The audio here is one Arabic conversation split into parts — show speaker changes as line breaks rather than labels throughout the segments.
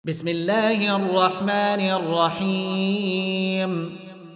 بسم الله الرحمن الرحيم.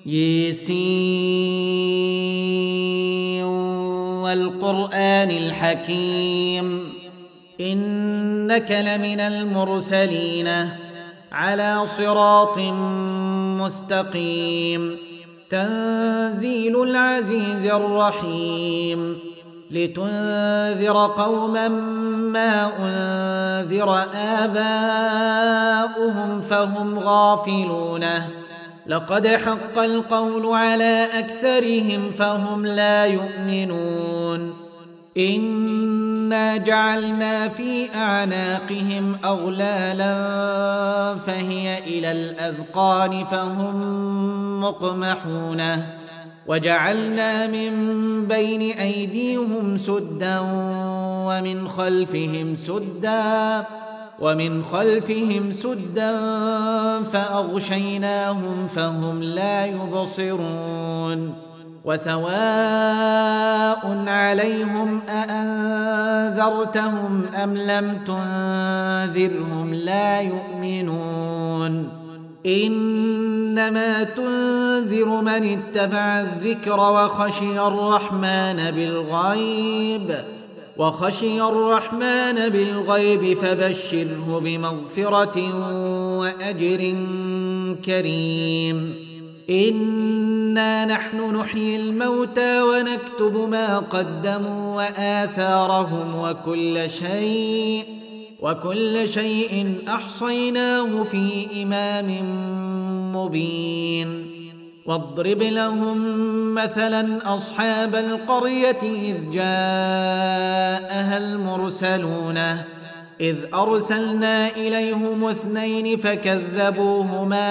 ياسين والقرآن الحكيم إنك لمن المرسلين على صراط مستقيم. تنزيل العزيز الرحيم لتنذر قوما ما أنذر آباؤهم فهم غافلون. لقد حق القول على أكثرهم فهم لا يؤمنون. إنا جعلنا في أعناقهم أغلالا فهي إلى الأذقان فهم مقمحون. وجعلنا من بين أيديهم سدا ومن خلفهم سدا فأغشيناهم فهم لا يبصرون. وسواء عليهم أأنذرتهم أم لم تنذرهم لا يؤمنون. إنما تنذر من اتبع الذكر وخشي الرحمن بالغيب فبشره بمغفرة وأجر كريم. إنا نحن نحيي الموتى ونكتب ما قدموا وآثارهم وكل شيء أحصيناه في إمام مبين. واضرب لهم مثلا أصحاب القرية إذ جاءها المرسلون إذ أرسلنا إليهم 2 فكذبوهما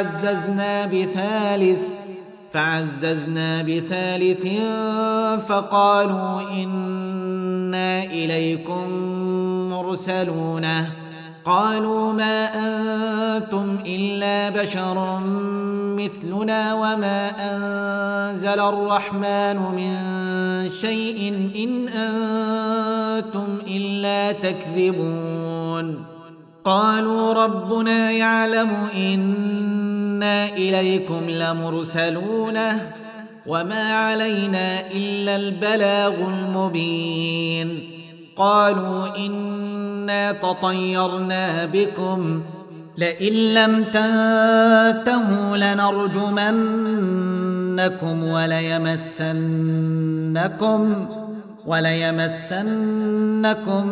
فعززنا بثالث فقالوا إنا إليكم مرسلون. قالوا ما أنتم إلا بشر مثلنا وما أنزل الرحمن من شيء إن أنتم إلا تكذبون. قالوا ربنا يعلم إنا إليكم لمرسلون وما علينا إلا البلاغ المبين. قالوا إنا تطيرنا بكم لئن لم تنتهوا لنرجمنكم وليمسنكم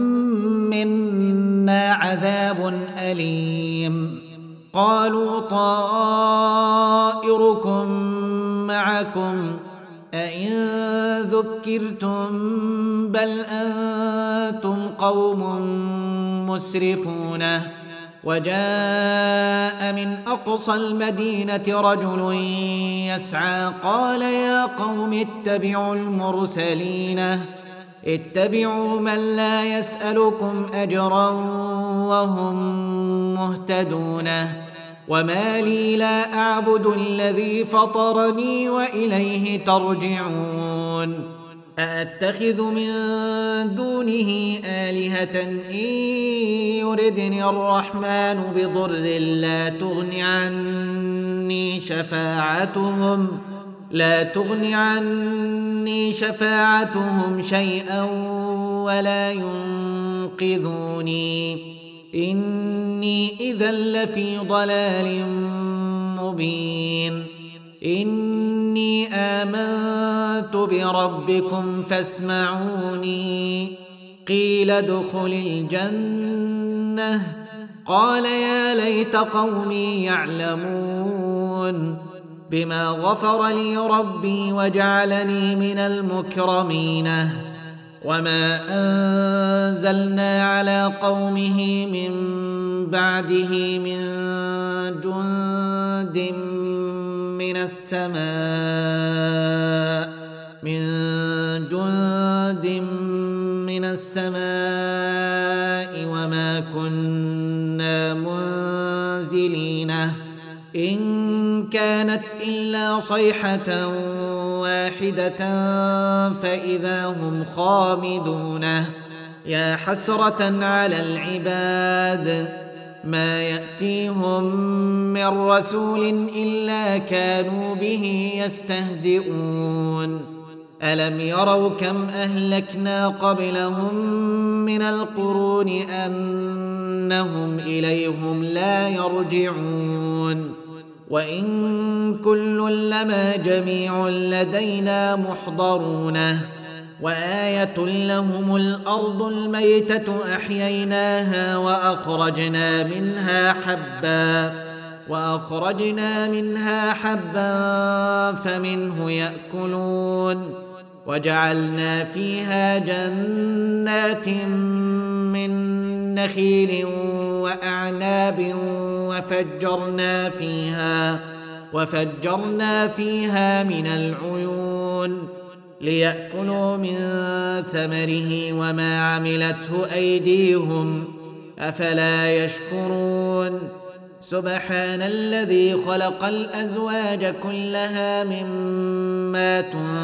منا عذاب أليم. قالوا طائركم معكم أئن ذكرتم بل أنتم قوم مسرفون. وجاء من أقصى المدينة رجل يسعى قال يا قوم اتبعوا من لا يسألكم أجرا وهم مهتدون. وما لي لا أعبد الذي فطرني وإليه ترجعون. أأتخذ من دونه آلهة إن يردني الرحمن بضر لا تغن عني شفاعتهم شيئا ولا ينقذوني. إني إذا لفي ضلال مبين. إني آمنت بربكم فاسمعوني. قيل ادخل الجنة قال يا ليت قومي يعلمون بما غفر لي ربي وجعلني من المكرمين. وما أنزلنا على قومه من بعده من جند من السماء وما كنا منزلين. إن كانت إلا صيحة واحدة فإذا هم خامدون. يا حسرة على العباد ما يأتيهم من رسول إلا كانوا به يستهزئون ألم يروا كم أهلكنا قبلهم من القرون أنهم إليهم لا يرجعون وإن كل لما جميع لدينا محضرون وآية لهم الأرض الميتة أحييناها وأخرجنا منها حبا فمنه يأكلون وجعلنا فيها جنات من نخيل وأعناب وفجرنا فيها من العيون ليأكلوا من ثمره وما عملته أيديهم أفلا يشكرون سبحان الذي خلق الأزواج كلها مما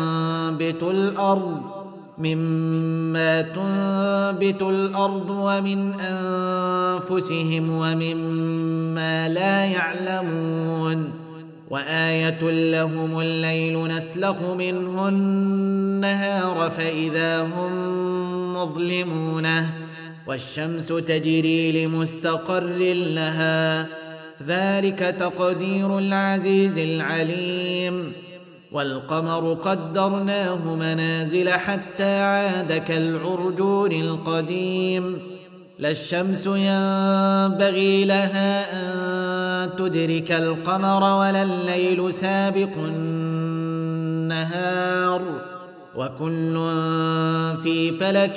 تنبت الأرض ومن أنفسهم ومما لا يعلمون وآية لهم الليل نسلخ منه النهار فإذا هم مظلمون والشمس تجري لمستقر لها ذلك تقدير العزيز العليم والقمر قدرناه منازل حتى عاد كالعرجون القديم لا الشمس ينبغي لها أن تدرك القمر ولا الليل سابق النهار وكل في فلك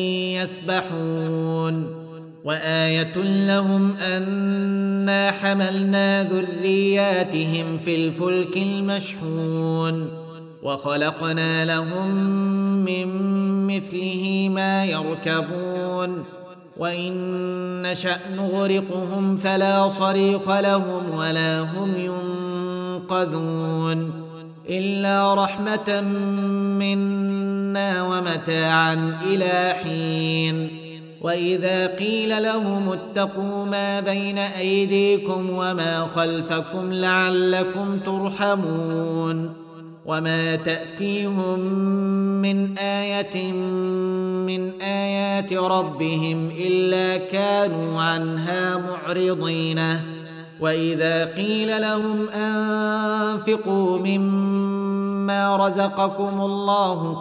يسبحون وآية لهم أنا حملنا ذرياتهم في الفلك المشحون وخلقنا لهم من مثله ما يركبون وإن نشأ نغرقهم فلا صريخ لهم ولا هم ينقذون إلا رحمة منا ومتاعا إلى حين وإذا قيل لهم اتقوا ما بين أيديكم وما خلفكم لعلكم ترحمون وما تأتيهم من آية من آيات ربهم إلا كانوا عنها معرضين وإذا قيل لهم أنفقوا مما رزقكم الله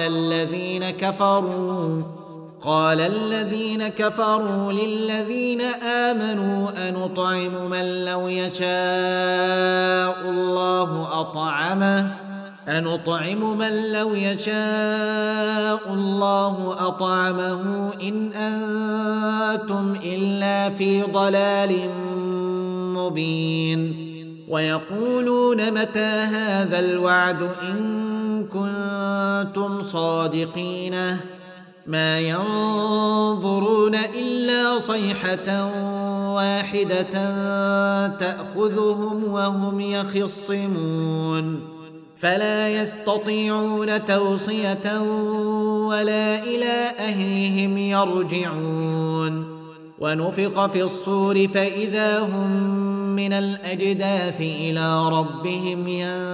قال الذين كفروا للذين آمنوا أنطعم من لو يشاء الله أطعمه إن أنتم إلا في ضلال مبين ويقولون متى هذا الوعد إن كنتم صادقين ما ينظرون إلا صيحة واحدة تأخذهم وهم يخصمون فلا يستطيعون توصية ولا إلى أهلهم يرجعون ونفخ في الصور فإذا هم من الأجداث إلى ربهم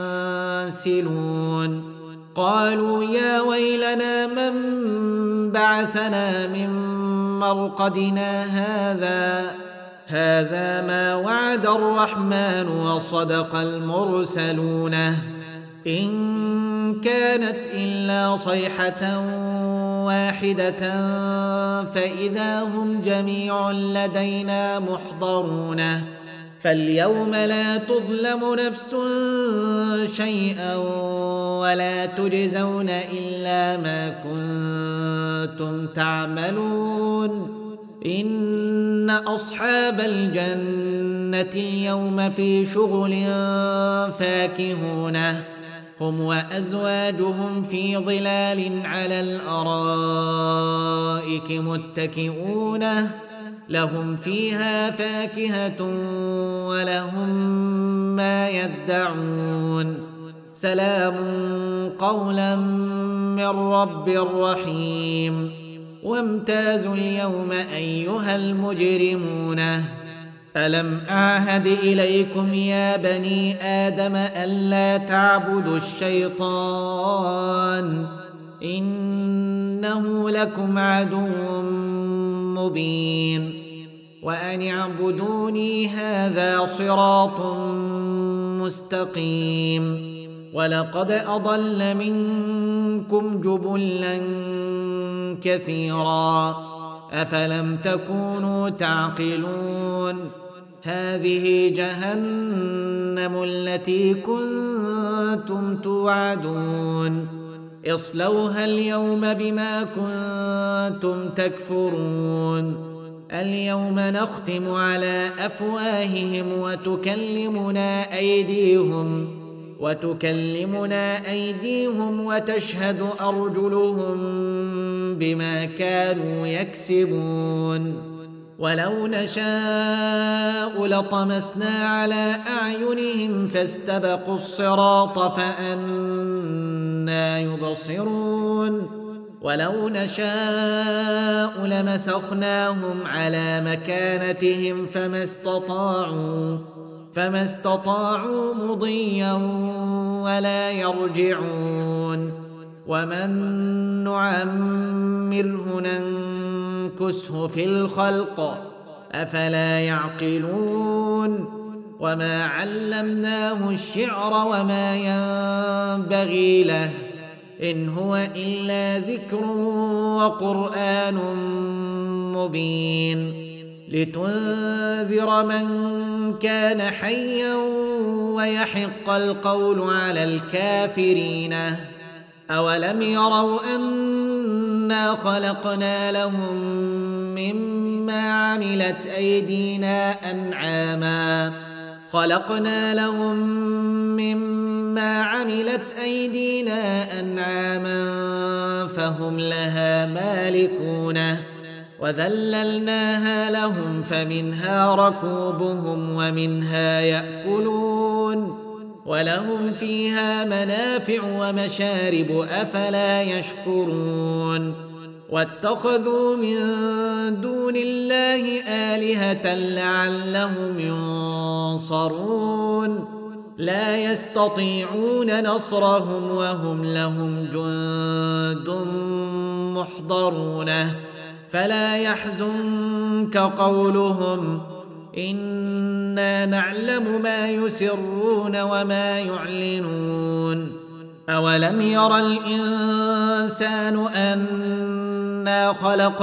ينسلون قالوا يا ويلنا من بعثنا من مرقدنا هذا ما وعد الرحمن وصدق المرسلون إن كانت إلا صيحة واحدة فإذا هم جميع لدينا محضرون فاليوم لا تظلم نفس شيئا ولا تجزون إلا ما كنتم تعملون إن أصحاب الجنة اليوم في شغل فاكهون هم وأزواجهم في ظلال على الأرائك متكئون لهم فيها فاكهة ولهم ما يدعون سلام قولا من رب رحيم وامتازوا اليوم أيها المجرمون ألم أعهد إليكم يا بني آدم ألا تعبدوا الشيطان إنه لكم عدو مبين وأن اعبدوني هذا صراط مستقيم ولقد أضل منكم جبلا كثيرا أفلم تكونوا تعقلون هذه جهنم التي كنتم توعدون اصلوها اليوم بما كنتم تكفرون اليوم نختم على أفواههم وتكلمنا أيديهم وتشهد أرجلهم بما كانوا يكسبون ولو نشاء لطمسنا على أعينهم فاستبقوا الصراط فأنى يبصرون ولو نشاء لمسخناهم على مكانتهم فما استطاعوا مضيا ولا يرجعون ومن نعمره ننكسه في الخلق أفلا يعقلون وما علمناه الشعر وما ينبغي له إن هو إلا ذكر وقرآن مبين لتنذر من كان حيا ويحق القول على الكافرين أولم يروا أنا خلقنا لهم مما عملت أيدينا أنعاما فهم لها مالكون وذللناها لهم فمنها ركوبهم ومنها يأكلون ولهم فيها منافع ومشارب أفلا يشكرون واتخذوا من دون الله آلهة لعلهم ينصرون لا يستطيعون نصرهم وهم لهم جند محضرون فلا يحزنك قولهم إنا نعلم ما يسرون وما يعلنون أولم ير الإنسان أنا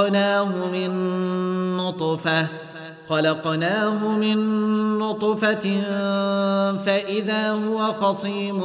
خلقناه من نطفة فإذا هو خصيم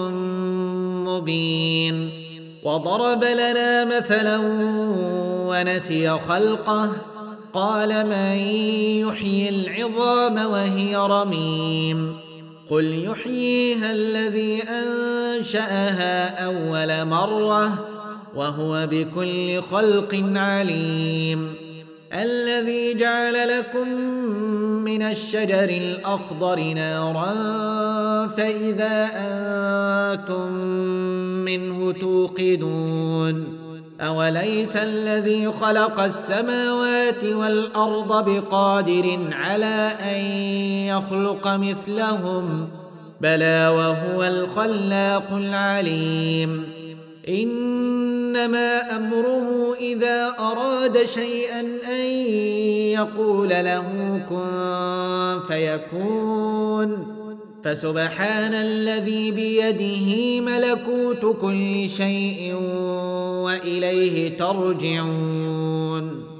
مبين وضرب لنا مثلا ونسي خلقه قال من يحيي العظام وهي رميم قل يحييها الذي أنشأها أول مرة وهو بكل خلق عليم الذي جعل لكم من الشجر الأخضر نارا فإذا أنتم منه توقدون أوليس الذي خلق السماوات والأرض بقادر على أن يخلق مثلهم بلى وهو الخلاق العليم إنما أمره إذا أراد شيئا أن يقول له كن فيكون فسبحان الذي بيده ملكوت كل شيء وإليه ترجعون